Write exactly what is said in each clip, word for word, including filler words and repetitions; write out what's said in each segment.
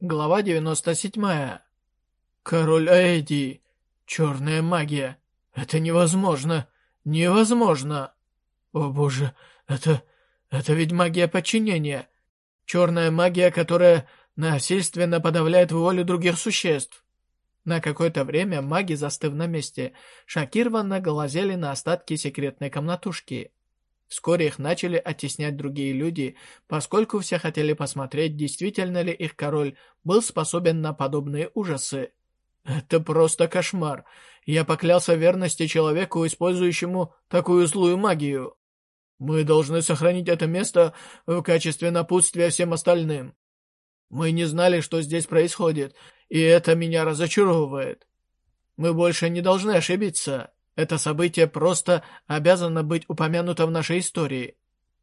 Глава девяносто седьмая. Король Аэдии. Черная магия. Это невозможно. Невозможно. О боже, это... это ведь магия подчинения. Черная магия, которая насильственно подавляет волю других существ. На какое-то время маги, застыв на месте, шокированно глазели на остатки секретной комнатушки. Вскоре их начали оттеснять другие люди, поскольку все хотели посмотреть, действительно ли их король был способен на подобные ужасы. Это просто кошмар. Я поклялся верности человеку, использующему такую злую магию. Мы должны сохранить это место в качестве напутствия всем остальным. Мы не знали, что здесь происходит, и это меня разочаровывает. Мы больше не должны ошибиться. Это событие просто обязано быть упомянуто в нашей истории.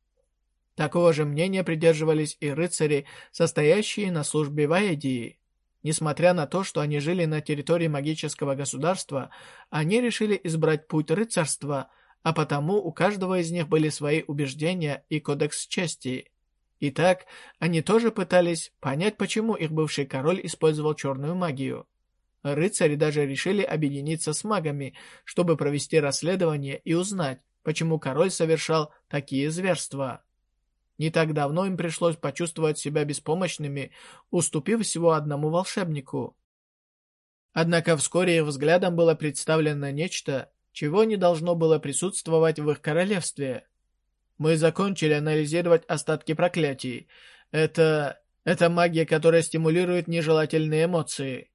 Такого же мнения придерживались и рыцари, состоящие на службе в Аэдии. Несмотря на то, что они жили на территории магического государства, они решили избрать путь рыцарства, а потому у каждого из них были свои убеждения и кодекс чести. Итак, они тоже пытались понять, почему их бывший король использовал черную магию. Рыцари даже решили объединиться с магами, чтобы провести расследование и узнать, почему король совершал такие зверства. Не так давно им пришлось почувствовать себя беспомощными, уступив всего одному волшебнику. Однако вскоре их взглядом было представлено нечто, чего не должно было присутствовать в их королевстве. Мы закончили анализировать остатки проклятий. Это... это магия, которая стимулирует нежелательные эмоции.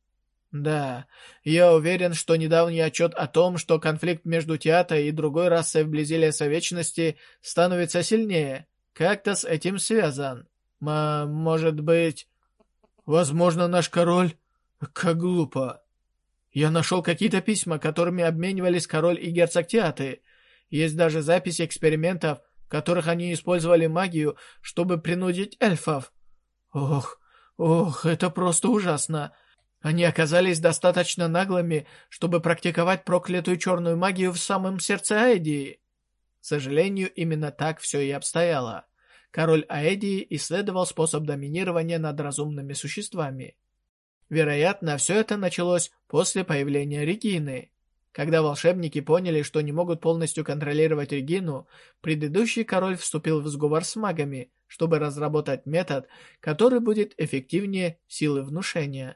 Да, я уверен, что недавний отчет о том, что конфликт между Театой и другой расой вблизи Леса Вечности становится сильнее, как-то с этим связан. М может быть... Возможно, наш король... Как глупо. Я нашел какие-то письма, которыми обменивались король и герцог Театы. Есть даже записи экспериментов, в которых они использовали магию, чтобы принудить эльфов. Ох, ох, это просто ужасно. Они оказались достаточно наглыми, чтобы практиковать проклятую черную магию в самом сердце Аэдии. К сожалению, именно так все и обстояло. Король Аэдии исследовал способ доминирования над разумными существами. Вероятно, все это началось после появления Регины. Когда волшебники поняли, что не могут полностью контролировать Регину, предыдущий король вступил в сговор с магами, чтобы разработать метод, который будет эффективнее силы внушения.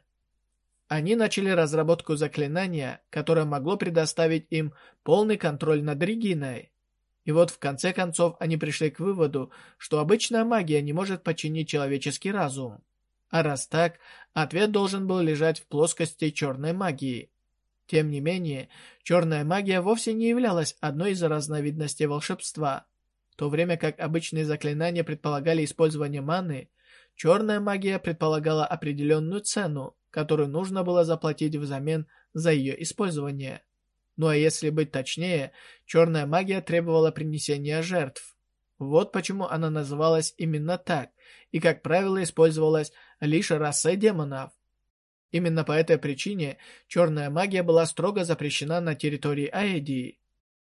Они начали разработку заклинания, которое могло предоставить им полный контроль над Региной. И вот в конце концов они пришли к выводу, что обычная магия не может подчинить человеческий разум. А раз так, ответ должен был лежать в плоскости черной магии. Тем не менее, черная магия вовсе не являлась одной из разновидностей волшебства. В то время как обычные заклинания предполагали использование маны, черная магия предполагала определенную цену, которую нужно было заплатить взамен за ее использование. Ну а если быть точнее, черная магия требовала принесения жертв. Вот почему она называлась именно так, и, как правило, использовалась лишь расой демонов. Именно по этой причине черная магия была строго запрещена на территории Аэдии.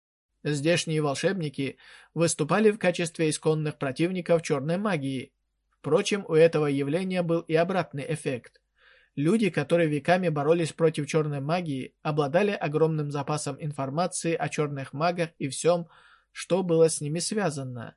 Здешние волшебники выступали в качестве исконных противников черной магии. Впрочем, у этого явления был и обратный эффект. Люди, которые веками боролись против черной магии, обладали огромным запасом информации о черных магах и всем, что было с ними связано.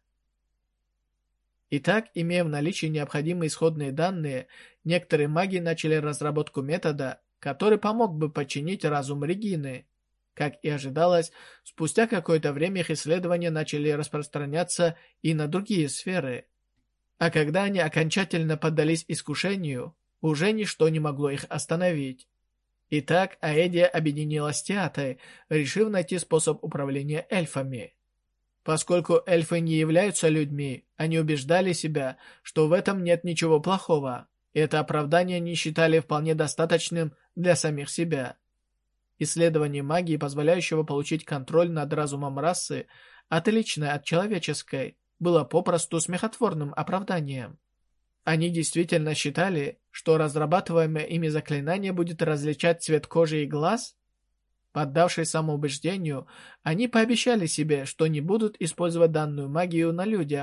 Итак, имея в наличии необходимые исходные данные, некоторые маги начали разработку метода, который помог бы подчинить разум Регины. Как и ожидалось, спустя какое-то время их исследования начали распространяться и на другие сферы. А когда они окончательно поддались искушению, уже ничто не могло их остановить. Итак, Аэдия объединилась с Театой, решив найти способ управления эльфами. Поскольку эльфы не являются людьми, они убеждали себя, что в этом нет ничего плохого, и это оправдание не считали вполне достаточным для самих себя. Исследование магии, позволяющего получить контроль над разумом расы, отличное от человеческой, было попросту смехотворным оправданием. Они действительно считали, что разрабатываемое ими заклинание будет различать цвет кожи и глаз? Поддавшись самоубеждению, они пообещали себе, что не будут использовать данную магию на людях,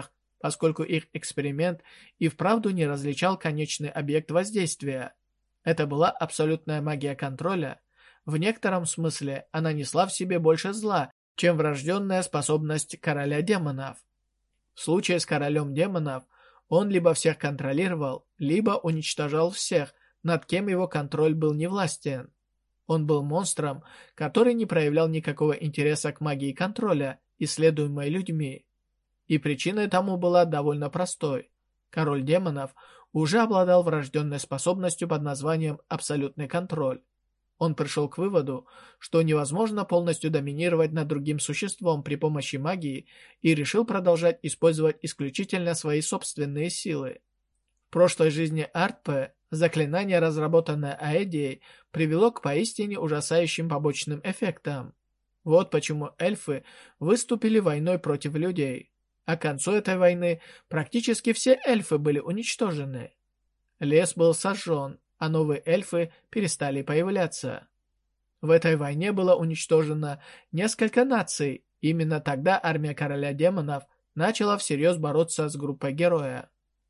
поскольку их эксперимент и вправду не различал конечный объект воздействия. Это была абсолютная магия контроля. В некотором смысле она несла в себе больше зла, чем врожденная способность короля демонов. В случае с королем демонов он либо всех контролировал, либо уничтожал всех, над кем его контроль был невластен. Он был монстром, который не проявлял никакого интереса к магии контроля, исследуемой людьми. И причиной тому была довольно простой. Король демонов уже обладал врожденной способностью под названием «абсолютный контроль». Он пришел к выводу, что невозможно полностью доминировать над другим существом при помощи магии, и решил продолжать использовать исключительно свои собственные силы. В прошлой жизни Артпе заклинание, разработанное Аэдией, привело к поистине ужасающим побочным эффектам. Вот почему эльфы выступили войной против людей. А к концу этой войны практически все эльфы были уничтожены. Лес был сожжен, а новые эльфы перестали появляться. В этой войне было уничтожено несколько наций. Именно тогда армия короля демонов начала всерьез бороться с группой героя.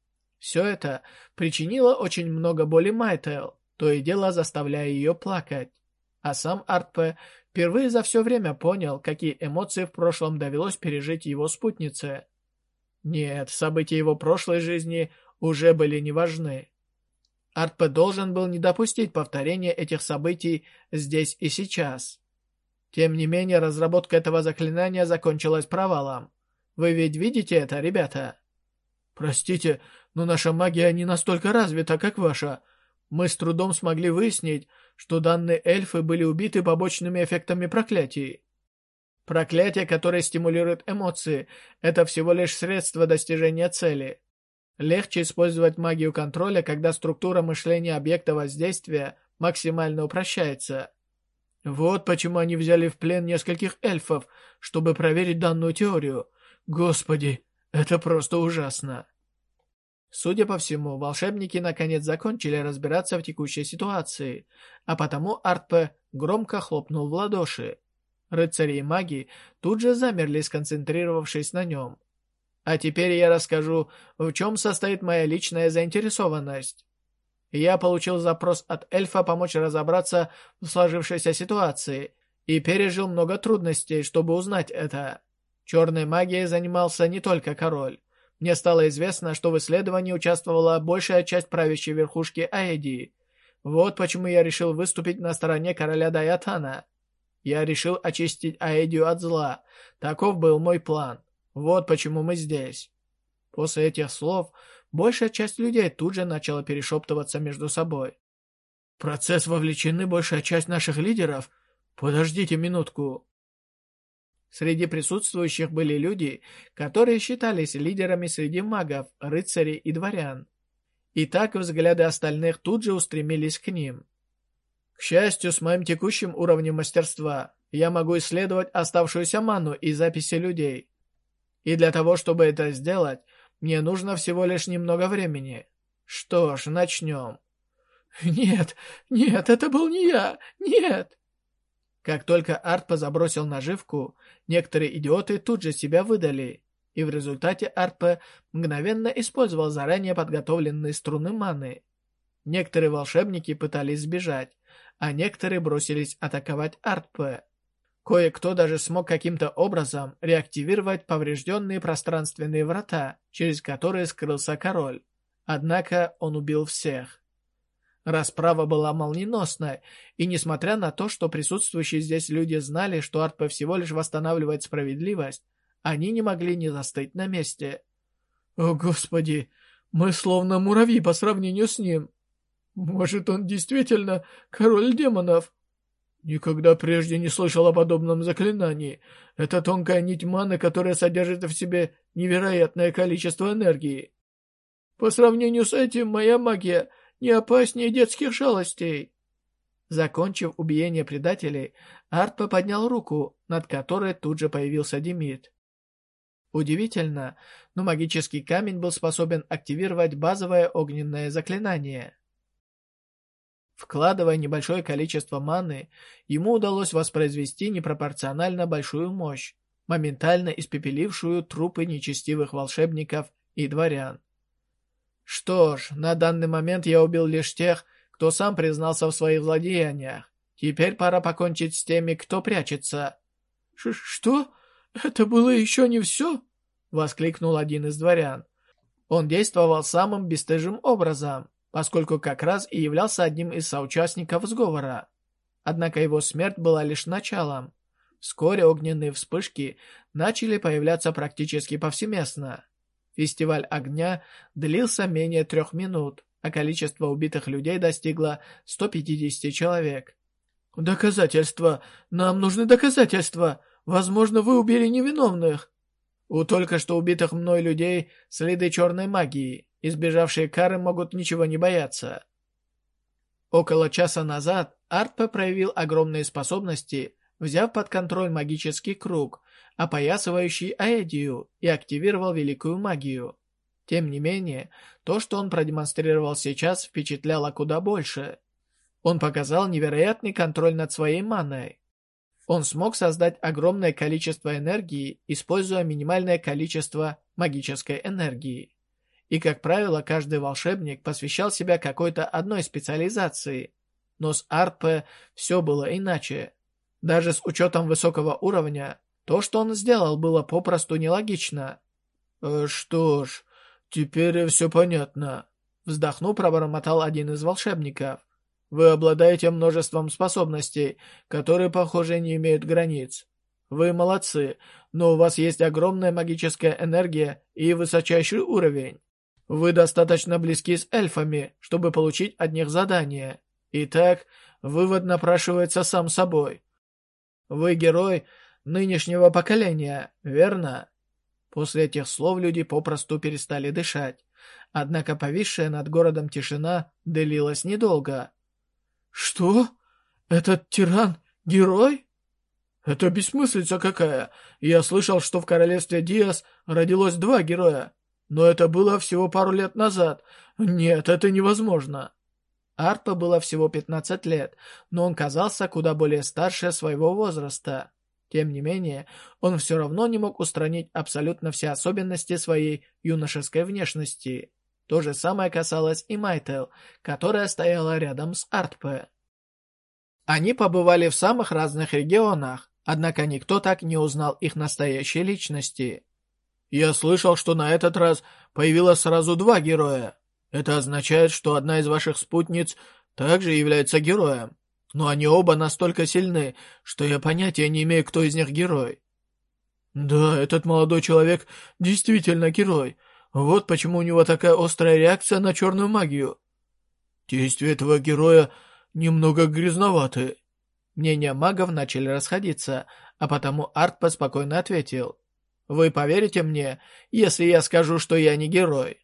Все это причинило очень много боли Майтел, то и дело заставляя ее плакать. А сам Артпе впервые за все время понял, какие эмоции в прошлом довелось пережить его спутнице. Нет, события его прошлой жизни уже были не важны. Артпе должен был не допустить повторения этих событий здесь и сейчас. Тем не менее, разработка этого заклинания закончилась провалом. Вы ведь видите это, ребята? Простите, но наша магия не настолько развита, как ваша. Мы с трудом смогли выяснить, что данные эльфы были убиты побочными эффектами проклятий. Проклятие, которое стимулирует эмоции, это всего лишь средство достижения цели. Легче использовать магию контроля, когда структура мышления объекта воздействия максимально упрощается. Вот почему они взяли в плен нескольких эльфов, чтобы проверить данную теорию. Господи, это просто ужасно. Судя по всему, волшебники наконец закончили разбираться в текущей ситуации, а потому Артпе громко хлопнул в ладоши. Рыцари и маги тут же замерли, сконцентрировавшись на нем. А теперь я расскажу, в чем состоит моя личная заинтересованность. Я получил запрос от эльфа помочь разобраться в сложившейся ситуации и пережил много трудностей, чтобы узнать это. Черной магией занимался не только король. Мне стало известно, что в исследовании участвовала большая часть правящей верхушки Аэдии. Вот почему я решил выступить на стороне короля Дайатана. Я решил очистить Аэдию от зла. Таков был мой план. Вот почему мы здесь. После этих слов большая часть людей тут же начала перешептываться между собой. В процесс вовлечены большая часть наших лидеров? Подождите минутку. Среди присутствующих были люди, которые считались лидерами среди магов, рыцарей и дворян. И так взгляды остальных тут же устремились к ним. К счастью, с моим текущим уровнем мастерства я могу исследовать оставшуюся ману и записи людей. И для того, чтобы это сделать, мне нужно всего лишь немного времени. Что ж, начнем. Нет, нет, это был не я, нет. Как только Артпе забросил наживку, некоторые идиоты тут же себя выдали, и в результате Артпе мгновенно использовал заранее подготовленные струны маны. Некоторые волшебники пытались сбежать, а некоторые бросились атаковать Артпе. Кое-кто даже смог каким-то образом реактивировать поврежденные пространственные врата, через которые скрылся король. Однако он убил всех. Расправа была молниеносной, и несмотря на то, что присутствующие здесь люди знали, что Артпе всего лишь восстанавливает справедливость, они не могли не застыть на месте. «О, Господи! Мы словно муравьи по сравнению с ним! Может, он действительно король демонов?» Никогда прежде не слышал о подобном заклинании. Это тонкая нить маны, которая содержит в себе невероятное количество энергии. По сравнению с этим, моя магия не опаснее детских шалостей. Закончив убиение предателей, Артпе поднял руку, над которой тут же появился Демид. Удивительно, но магический камень был способен активировать базовое огненное заклинание. Вкладывая небольшое количество маны, ему удалось воспроизвести непропорционально большую мощь, моментально испепелившую трупы нечестивых волшебников и дворян. Что ж, на данный момент я убил лишь тех, кто сам признался в своих злодеяниях. Теперь пора покончить с теми, кто прячется. Ш «Что? Это было еще не все?» — воскликнул один из дворян. Он действовал самым бесстыжим образом, поскольку как раз и являлся одним из соучастников сговора. Однако его смерть была лишь началом. Вскоре огненные вспышки начали появляться практически повсеместно. Фестиваль огня длился менее трех минут, а количество убитых людей достигло ста пятидесяти человек. «Доказательства! Нам нужны доказательства! Возможно, вы убили невиновных!» У только что убитых мной людей следы черной магии. Избежавшие кары могут ничего не бояться. Около часа назад Артпе проявил огромные способности, взяв под контроль магический круг, опоясывающий Аэдию, и активировал великую магию. Тем не менее, то, что он продемонстрировал сейчас, впечатляло куда больше. Он показал невероятный контроль над своей маной. Он смог создать огромное количество энергии, используя минимальное количество магической энергии. И, как правило, каждый волшебник посвящал себя какой-то одной специализации. Но с Артпе все было иначе. Даже с учетом высокого уровня, то, что он сделал, было попросту нелогично. «Э, «Что ж, теперь все понятно», — вздохнув, пробормотал один из волшебников. «Вы обладаете множеством способностей, которые, похоже, не имеют границ. Вы молодцы, но у вас есть огромная магическая энергия и высочайший уровень. Вы достаточно близки с эльфами, чтобы получить от них задание. Итак, вывод напрашивается сам собой. Вы герой нынешнего поколения, верно?» После этих слов люди попросту перестали дышать. Однако повисшая над городом тишина длилась недолго. «Что? Этот тиран — герой? Это бессмыслица какая! Я слышал, что в королевстве Диас родилось два героя. Но это было всего пару лет назад. Нет, это невозможно». Артпе было всего пятнадцать лет, но он казался куда более старше своего возраста. Тем не менее, он все равно не мог устранить абсолютно все особенности своей юношеской внешности. То же самое касалось и Майтел, которая стояла рядом с Артпе. Они побывали в самых разных регионах, однако никто так не узнал их настоящей личности. «Я слышал, что на этот раз появилось сразу два героя. Это означает, что одна из ваших спутниц также является героем. Но они оба настолько сильны, что я понятия не имею, кто из них герой». «Да, этот молодой человек действительно герой. Вот почему у него такая острая реакция на черную магию. Действия этого героя немного грязноваты». Мнения магов начали расходиться, а потому Артпе спокойно ответил. «Вы поверите мне, если я скажу, что я не герой?»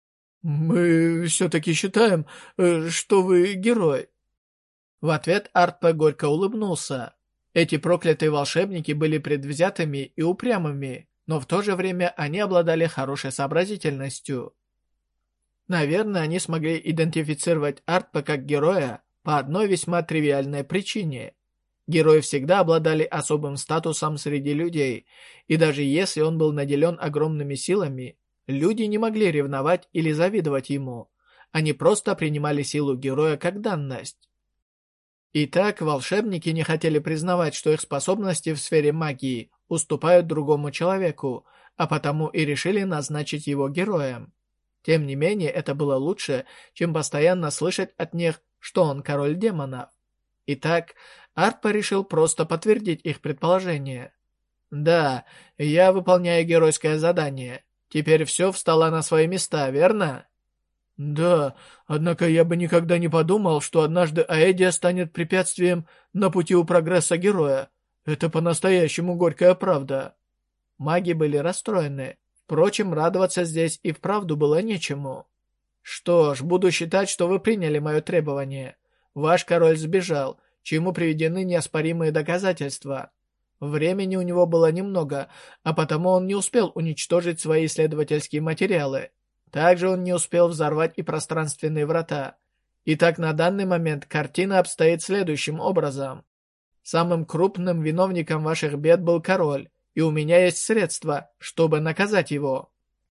«Мы все-таки считаем, что вы герой». В ответ Артпе горько улыбнулся. Эти проклятые волшебники были предвзятыми и упрямыми, но в то же время они обладали хорошей сообразительностью. Наверное, они смогли идентифицировать Артпе как героя по одной весьма тривиальной причине. Герои всегда обладали особым статусом среди людей, и даже если он был наделен огромными силами, люди не могли ревновать или завидовать ему. Они просто принимали силу героя как данность. Итак, волшебники не хотели признавать, что их способности в сфере магии уступают другому человеку, а потому и решили назначить его героем. Тем не менее, это было лучше, чем постоянно слышать от них, что он король демонов. Итак, Артпе решил просто подтвердить их предположение. «Да, я выполняю геройское задание. Теперь все встало на свои места, верно?» «Да, однако я бы никогда не подумал, что однажды Аэдия станет препятствием на пути у прогресса героя. Это по-настоящему горькая правда». Маги были расстроены. Впрочем, радоваться здесь и вправду было нечему. «Что ж, буду считать, что вы приняли мое требование. Ваш король сбежал, чему приведены неоспоримые доказательства. Времени у него было немного, а потому он не успел уничтожить свои исследовательские материалы. Также он не успел взорвать и пространственные врата. Итак, на данный момент картина обстоит следующим образом. Самым крупным виновником ваших бед был король, и у меня есть средства, чтобы наказать его».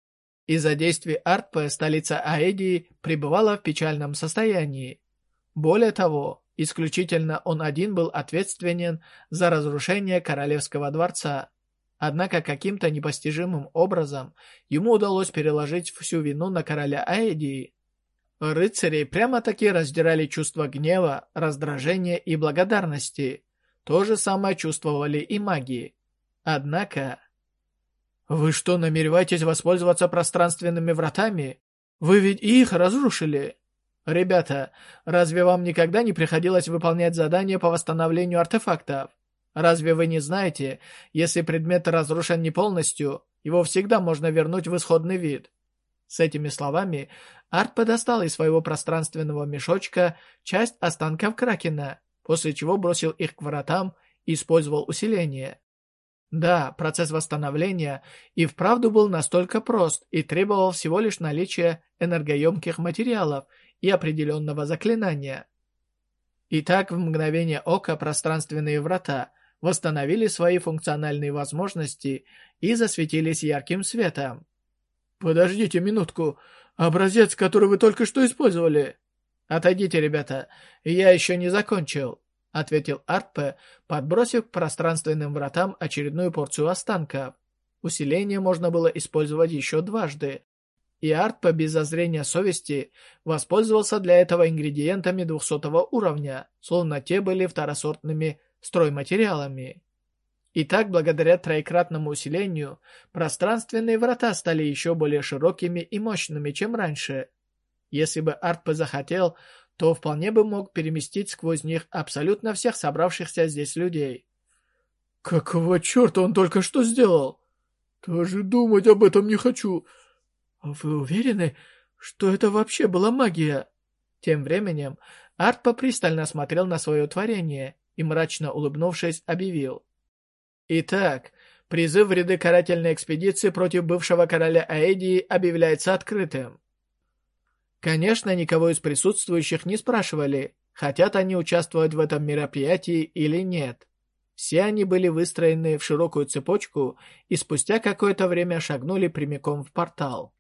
Из-за действий Артпа столица Аэдии пребывала в печальном состоянии. Более того, исключительно он один был ответственен за разрушение королевского дворца. Однако каким-то непостижимым образом ему удалось переложить всю вину на короля Аэдии. Рыцари прямо-таки раздирали чувства гнева, раздражения и благодарности. То же самое чувствовали и маги. Однако... «Вы что, намереваетесь воспользоваться пространственными вратами? Вы ведь и их разрушили. Ребята, разве вам никогда не приходилось выполнять задания по восстановлению артефактов? Разве вы не знаете, если предмет разрушен не полностью, его всегда можно вернуть в исходный вид?» С этими словами Артпа достал из своего пространственного мешочка часть останков Кракена, после чего бросил их к вратам и использовал усиление. Да, процесс восстановления и вправду был настолько прост и требовал всего лишь наличия энергоемких материалов и определенного заклинания. Итак, в мгновение ока пространственные врата восстановили свои функциональные возможности и засветились ярким светом. «Подождите минутку, образец, который вы только что использовали?» «Отойдите, ребята, я еще не закончил», — ответил Артпе, подбросив к пространственным вратам очередную порцию останков. Усиление можно было использовать еще дважды, и Артпе без зазрения совести воспользовался для этого ингредиентами двухсотого уровня, словно те были второсортными стройматериалами. Итак, благодаря троекратному усилению, пространственные врата стали еще более широкими и мощными, чем раньше. Если бы Артпе захотел, то вполне бы мог переместить сквозь них абсолютно всех собравшихся здесь людей. «Какого черта он только что сделал? Даже думать об этом не хочу. А вы уверены, что это вообще была магия?» Тем временем Артпа пристально смотрел на свое творение и, мрачно улыбнувшись, объявил: «Итак, призыв в ряды карательной экспедиции против бывшего короля Аэдии объявляется открытым». Конечно, никого из присутствующих не спрашивали, хотят они участвовать в этом мероприятии или нет. Все они были выстроены в широкую цепочку и спустя какое-то время шагнули прямиком в портал.